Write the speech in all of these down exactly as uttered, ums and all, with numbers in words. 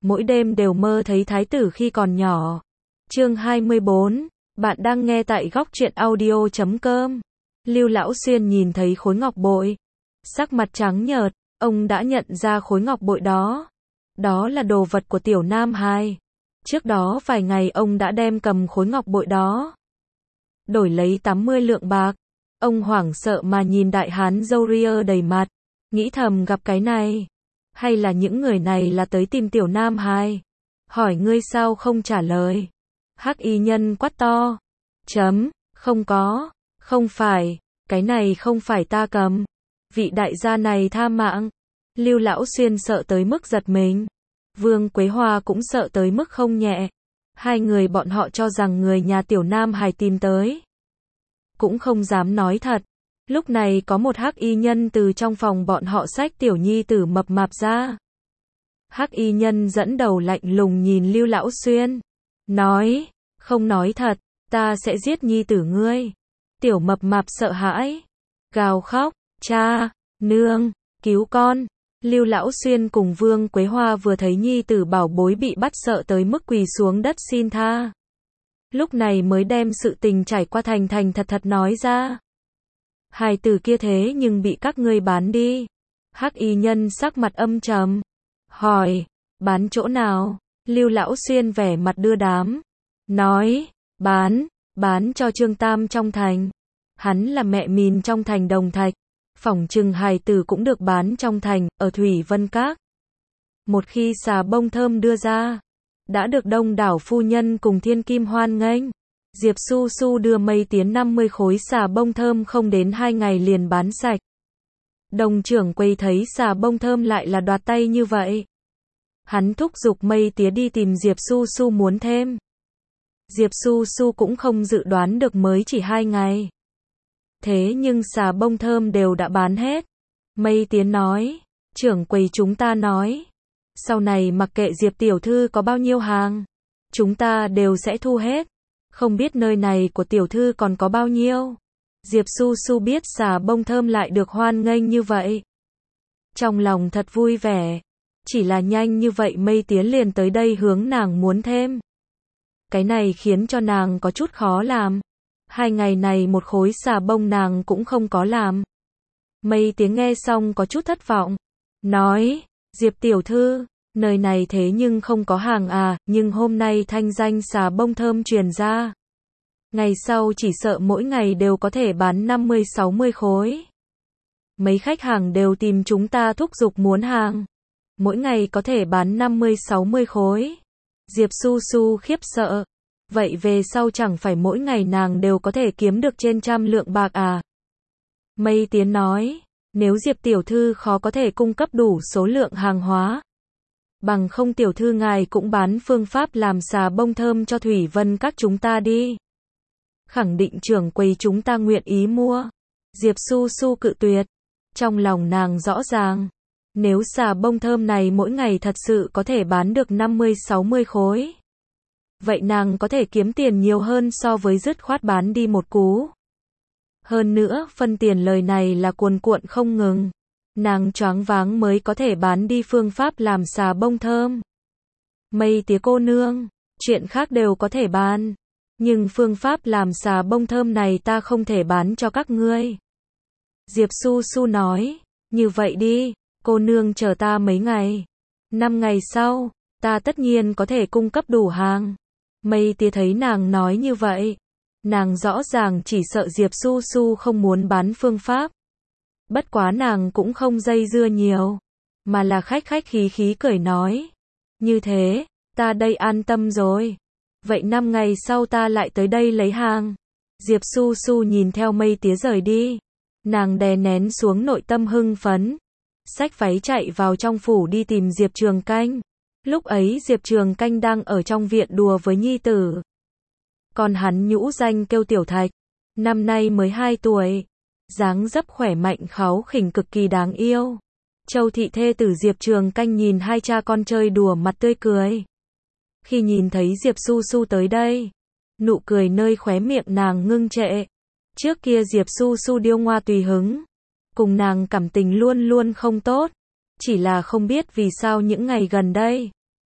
mỗi đêm đều mơ thấy thái tử khi còn nhỏ. Chương hai mươi bốn, bạn đang nghe tại góc truyện audio chấm com. Lưu Lão Xuyên nhìn thấy khối ngọc bội, sắc mặt trắng nhợt, ông đã nhận ra khối ngọc bội đó. Đó là đồ vật của Tiểu Nam Hải. Trước đó vài ngày ông đã đem cầm khối ngọc bội đó, đổi lấy tám mươi lượng bạc. Ông hoảng sợ mà nhìn đại hán râu ria đầy mặt, nghĩ thầm gặp cái này. Hay là những người này là tới tìm Tiểu Nam Hải? Hỏi ngươi sao không trả lời? Hắc y nhân quát to. Chấm, không có, không phải, cái này không phải ta cầm. Vị đại gia này tha mạng. Lưu Lão Xuyên sợ tới mức giật mình. Vương Quế Hoa cũng sợ tới mức không nhẹ. Hai người bọn họ cho rằng người nhà Tiểu Nam Hải tìm tới, cũng không dám nói thật. Lúc này có một hắc y nhân từ trong phòng bọn họ xách tiểu nhi tử mập mạp ra. Hắc y nhân dẫn đầu lạnh lùng nhìn Lưu Lão Xuyên, nói, không nói thật, ta sẽ giết nhi tử ngươi. Tiểu mập mạp sợ hãi, gào khóc, cha, nương, cứu con. Lưu Lão Xuyên cùng Vương Quế Hoa vừa thấy nhi tử bảo bối bị bắt sợ tới mức quỳ xuống đất xin tha. Lúc này mới đem sự tình trải qua thành thành thật thật nói ra. Hài tử kia thế nhưng bị các ngươi bán đi. Hắc y nhân sắc mặt âm trầm, hỏi, bán chỗ nào? Lưu Lão Xuyên vẻ mặt đưa đám, nói, bán, bán cho Trương Tam trong thành. Hắn là mẹ mìn trong thành Đồng Thạch, phỏng chừng hài tử cũng được bán trong thành, ở Thủy Vân Các. Một khi xà bông thơm đưa ra, đã được đông đảo phu nhân cùng thiên kim hoan nghênh. Diệp Su Su đưa Mây Tiến năm mươi khối xà bông thơm không đến hai ngày liền bán sạch. Đồng trưởng quầy thấy xà bông thơm lại là đoạt tay như vậy, hắn thúc giục Mây Tía đi tìm Diệp Su Su muốn thêm. Diệp Su Su cũng không dự đoán được mới chỉ hai ngày, thế nhưng xà bông thơm đều đã bán hết. Mây Tiến nói, trưởng quầy chúng ta nói, sau này mặc kệ Diệp tiểu thư có bao nhiêu hàng, chúng ta đều sẽ thu hết. Không biết nơi này của tiểu thư còn có bao nhiêu. Diệp Su Su biết xà bông thơm lại được hoan nghênh như vậy, trong lòng thật vui vẻ. Chỉ là nhanh như vậy Mây Tiến liền tới đây hướng nàng muốn thêm. Cái này khiến cho nàng có chút khó làm. Hai ngày này một khối xà bông nàng cũng không có làm. Mây Tiến nghe xong có chút thất vọng, nói, Diệp tiểu thư, nơi này thế nhưng không có hàng à, nhưng hôm nay thanh danh xà bông thơm truyền ra. Ngày sau chỉ sợ mỗi ngày đều có thể bán năm mươi sáu mươi khối. Mấy khách hàng đều tìm chúng ta thúc giục muốn hàng. Mỗi ngày có thể bán năm mươi sáu mươi khối. Diệp Su Su khiếp sợ. Vậy về sau chẳng phải mỗi ngày nàng đều có thể kiếm được trên trăm lượng bạc à? Mây Tiến nói, nếu Diệp tiểu thư khó có thể cung cấp đủ số lượng hàng hóa, bằng không tiểu thư ngài cũng bán phương pháp làm xà bông thơm cho Thủy Vân Các chúng ta đi. Khẳng định trưởng quầy chúng ta nguyện ý mua. Diệp Su Su cự tuyệt. Trong lòng nàng rõ ràng, nếu xà bông thơm này mỗi ngày thật sự có thể bán được năm mươi sáu mươi khối, vậy nàng có thể kiếm tiền nhiều hơn so với dứt khoát bán đi một cú. Hơn nữa, phân tiền lời này là cuồn cuộn không ngừng. Nàng choáng váng mới có thể bán đi phương pháp làm xà bông thơm. Mây Tía cô nương, chuyện khác đều có thể bán, nhưng phương pháp làm xà bông thơm này ta không thể bán cho các ngươi. Diệp Su Su nói, như vậy đi, cô nương chờ ta mấy ngày. Năm ngày sau, ta tất nhiên có thể cung cấp đủ hàng. Mây Tía thấy nàng nói như vậy, nàng rõ ràng chỉ sợ Diệp Su Su không muốn bán phương pháp. Bất quá nàng cũng không dây dưa nhiều, mà là khách khách khí khí cười nói, như thế, ta đây an tâm rồi. Vậy năm ngày sau ta lại tới đây lấy hàng. Diệp Su Su nhìn theo Mây Tía rời đi, nàng đè nén xuống nội tâm hưng phấn, xách váy chạy vào trong phủ đi tìm Diệp Trường Canh. Lúc ấy Diệp Trường Canh đang ở trong viện đùa với nhi tử. Còn hắn nhũ danh kêu Tiểu Thạch, năm nay mới hai tuổi, dáng dấp khỏe mạnh kháu khỉnh cực kỳ đáng yêu. Châu thị thê tử Diệp Trường Canh nhìn hai cha con chơi đùa mặt tươi cười. Khi nhìn thấy Diệp Su Su tới đây, nụ cười nơi khóe miệng nàng ngưng trệ. Trước kia Diệp Su Su điêu ngoa tùy hứng, cùng nàng cảm tình luôn luôn không tốt. Chỉ là không biết vì sao những ngày gần đây,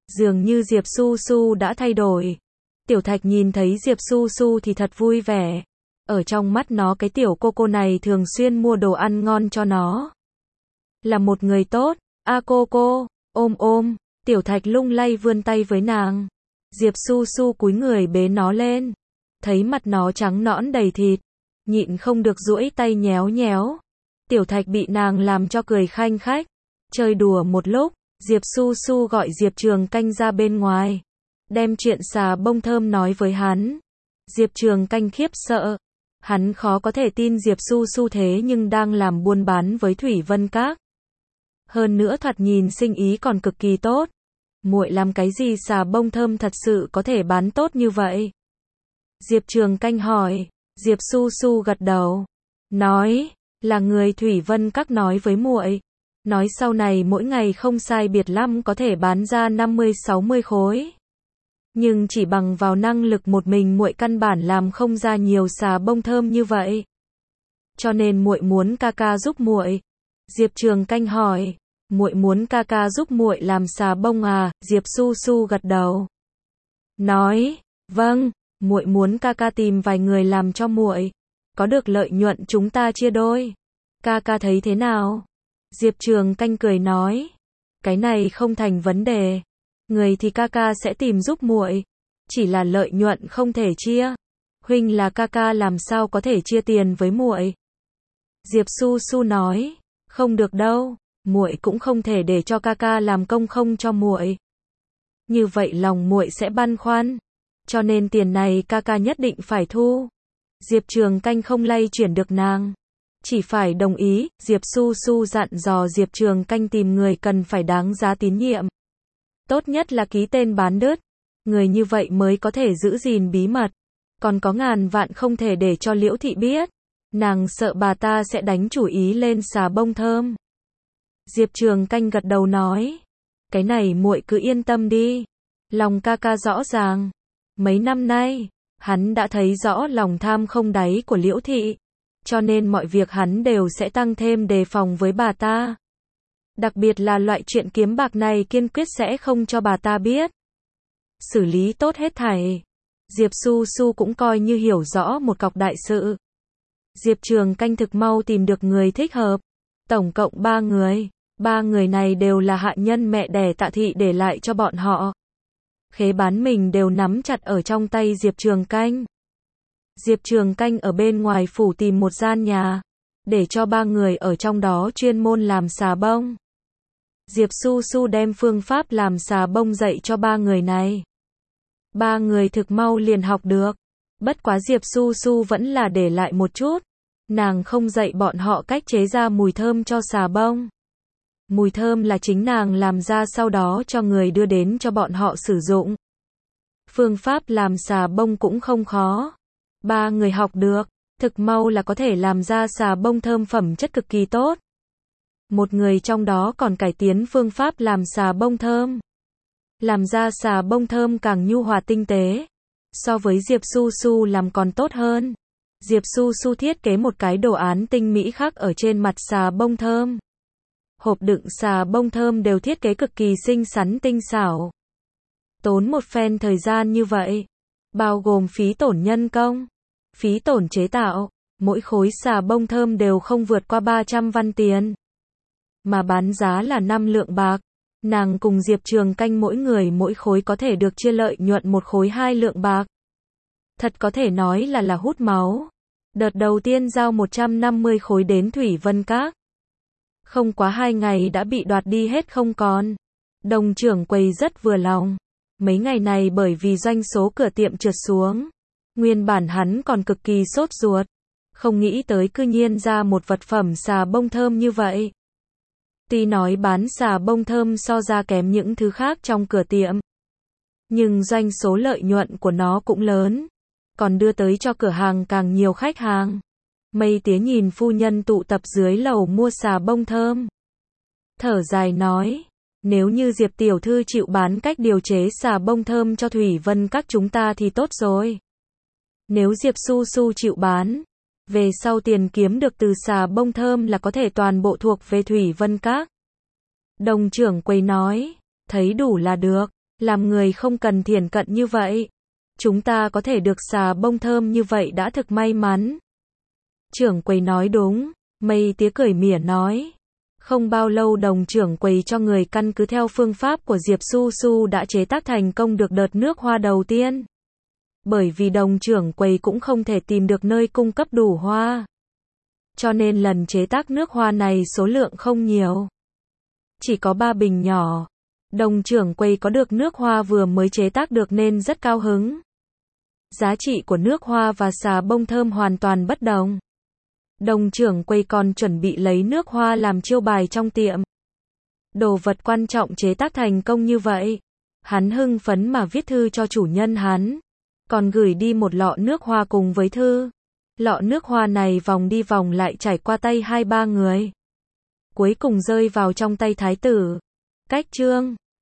Dường như Diệp Su Su đã thay đổi. Tiểu Thạch nhìn thấy Diệp Su Su thì thật vui vẻ. Ở trong mắt nó cái tiểu cô cô này thường xuyên mua đồ ăn ngon cho nó. Là một người tốt. A cô cô, ôm ôm. Tiểu Thạch lung lay vươn tay với nàng. Diệp Su Su cúi người bế nó lên. Thấy mặt nó trắng nõn đầy thịt. Nhịn không được duỗi tay nhéo nhéo. Tiểu Thạch bị nàng làm cho cười khanh khách. Chơi đùa một lúc, Diệp Su Su gọi Diệp Trường Canh ra bên ngoài. Đem chuyện xà bông thơm nói với hắn. Diệp Trường Canh khiếp sợ. Hắn khó có thể tin Diệp Su Su thế nhưng đang làm buôn bán với Thủy Vân Các. Hơn nữa thoạt nhìn sinh ý còn cực kỳ tốt. Muội làm cái gì xà bông thơm thật sự có thể bán tốt như vậy? Diệp Trường Canh hỏi. Diệp Su Su gật đầu. Nói, là người Thủy Vân Các nói với muội. Nói sau này mỗi ngày không sai biệt lắm có thể bán ra năm mươi sáu mươi khối. Nhưng chỉ bằng vào năng lực một mình muội căn bản làm không ra nhiều xà bông thơm như vậy. Cho nên muội muốn ca ca giúp muội. Diệp Trường Canh hỏi, muội muốn ca ca giúp muội làm xà bông à? Diệp Su Su gật đầu. Nói, vâng, muội muốn ca ca tìm vài người làm cho muội, có được lợi nhuận chúng ta chia đôi. Ca ca thấy thế nào? Diệp Trường Canh cười nói, cái này không thành vấn đề. Người thì ca ca sẽ tìm giúp muội, chỉ là lợi nhuận không thể chia. Huynh là ca ca làm sao có thể chia tiền với muội? Diệp Su Su nói, không được đâu, muội cũng không thể để cho ca ca làm công không cho muội. Như vậy lòng muội sẽ băn khoăn, cho nên tiền này ca ca nhất định phải thu. Diệp Trường Canh không lay chuyển được nàng, chỉ phải đồng ý. Diệp Su Su dặn dò Diệp Trường Canh tìm người cần phải đáng giá tín nhiệm. Tốt nhất là ký tên bán đứt, người như vậy mới có thể giữ gìn bí mật. Còn có ngàn vạn không thể để cho Liễu Thị biết, nàng sợ bà ta sẽ đánh chủ ý lên xà bông thơm. Diệp Trường Canh gật đầu nói, cái này muội cứ yên tâm đi, lòng ca ca rõ ràng. Mấy năm nay, hắn đã thấy rõ lòng tham không đáy của Liễu Thị, cho nên mọi việc hắn đều sẽ tăng thêm đề phòng với bà ta. Đặc biệt là loại chuyện kiếm bạc này kiên quyết sẽ không cho bà ta biết. Xử lý tốt hết thảy. Diệp Su Su cũng coi như hiểu rõ một cọc đại sự. Diệp Trường Canh thực mau tìm được người thích hợp. Tổng cộng ba người. Ba người này đều là hạ nhân mẹ đẻ Tạ Thị để lại cho bọn họ. Khế bán mình đều nắm chặt ở trong tay Diệp Trường Canh. Diệp Trường Canh ở bên ngoài phủ tìm một gian nhà, để cho ba người ở trong đó chuyên môn làm xà bông. Diệp Su Su đem phương pháp làm xà bông dạy cho ba người này. Ba người thực mau liền học được. Bất quá Diệp Su Su vẫn là để lại một chút. Nàng không dạy bọn họ cách chế ra mùi thơm cho xà bông. Mùi thơm là chính nàng làm ra sau đó cho người đưa đến cho bọn họ sử dụng. Phương pháp làm xà bông cũng không khó. Ba người học được, thực mau là có thể làm ra xà bông thơm phẩm chất cực kỳ tốt. Một người trong đó còn cải tiến phương pháp làm xà bông thơm. Làm ra xà bông thơm càng nhu hòa tinh tế. So với Diệp Su Su làm còn tốt hơn. Diệp Su Su thiết kế một cái đồ án tinh mỹ khác ở trên mặt xà bông thơm. Hộp đựng xà bông thơm đều thiết kế cực kỳ xinh xắn tinh xảo. Tốn một phen thời gian như vậy, bao gồm phí tổn nhân công, phí tổn chế tạo, mỗi khối xà bông thơm đều không vượt qua ba trăm văn tiền. Mà bán giá là năm lượng bạc. Nàng cùng Diệp Trường Canh mỗi người mỗi khối có thể được chia lợi nhuận một khối hai lượng bạc. Thật có thể nói là là hút máu. Đợt đầu tiên giao một trăm năm mươi khối đến Thủy Vân Các. Không quá hai ngày đã bị đoạt đi hết không còn. Đồng trưởng quầy rất vừa lòng. Mấy ngày này bởi vì doanh số cửa tiệm trượt xuống, nguyên bản hắn còn cực kỳ sốt ruột. Không nghĩ tới cư nhiên ra một vật phẩm xà bông thơm như vậy. Tuy nói bán xà bông thơm so ra kém những thứ khác trong cửa tiệm, nhưng doanh số lợi nhuận của nó cũng lớn, còn đưa tới cho cửa hàng càng nhiều khách hàng. Mây Tía nhìn phu nhân tụ tập dưới lầu mua xà bông thơm, thở dài nói, nếu như Diệp tiểu thư chịu bán cách điều chế xà bông thơm cho Thủy Vân Các chúng ta thì tốt rồi. Nếu Diệp Su Su chịu bán, về sau tiền kiếm được từ xà bông thơm là có thể toàn bộ thuộc về Thủy Vân Các. Đồng trưởng quầy nói, thấy đủ là được. Làm người không cần thiển cận như vậy. Chúng ta có thể được xà bông thơm như vậy đã thực may mắn. Trưởng quầy nói đúng, Mây Tía cười mỉa nói. Không bao lâu đồng trưởng quầy cho người căn cứ theo phương pháp của Diệp Su Su đã chế tác thành công được đợt nước hoa đầu tiên. Bởi vì đồng trưởng quầy cũng không thể tìm được nơi cung cấp đủ hoa. Cho nên lần chế tác nước hoa này số lượng không nhiều. Chỉ có ba bình nhỏ. Đồng trưởng quầy có được nước hoa vừa mới chế tác được nên rất cao hứng. Giá trị của nước hoa và xà bông thơm hoàn toàn bất đồng. Đồng trưởng quầy còn chuẩn bị lấy nước hoa làm chiêu bài trong tiệm. Đồ vật quan trọng chế tác thành công như vậy. Hắn hưng phấn mà viết thư cho chủ nhân hắn. Còn gửi đi một lọ nước hoa cùng với thư. Lọ nước hoa này vòng đi vòng lại trải qua tay hai ba người. Cuối cùng rơi vào trong tay thái tử. Cách chương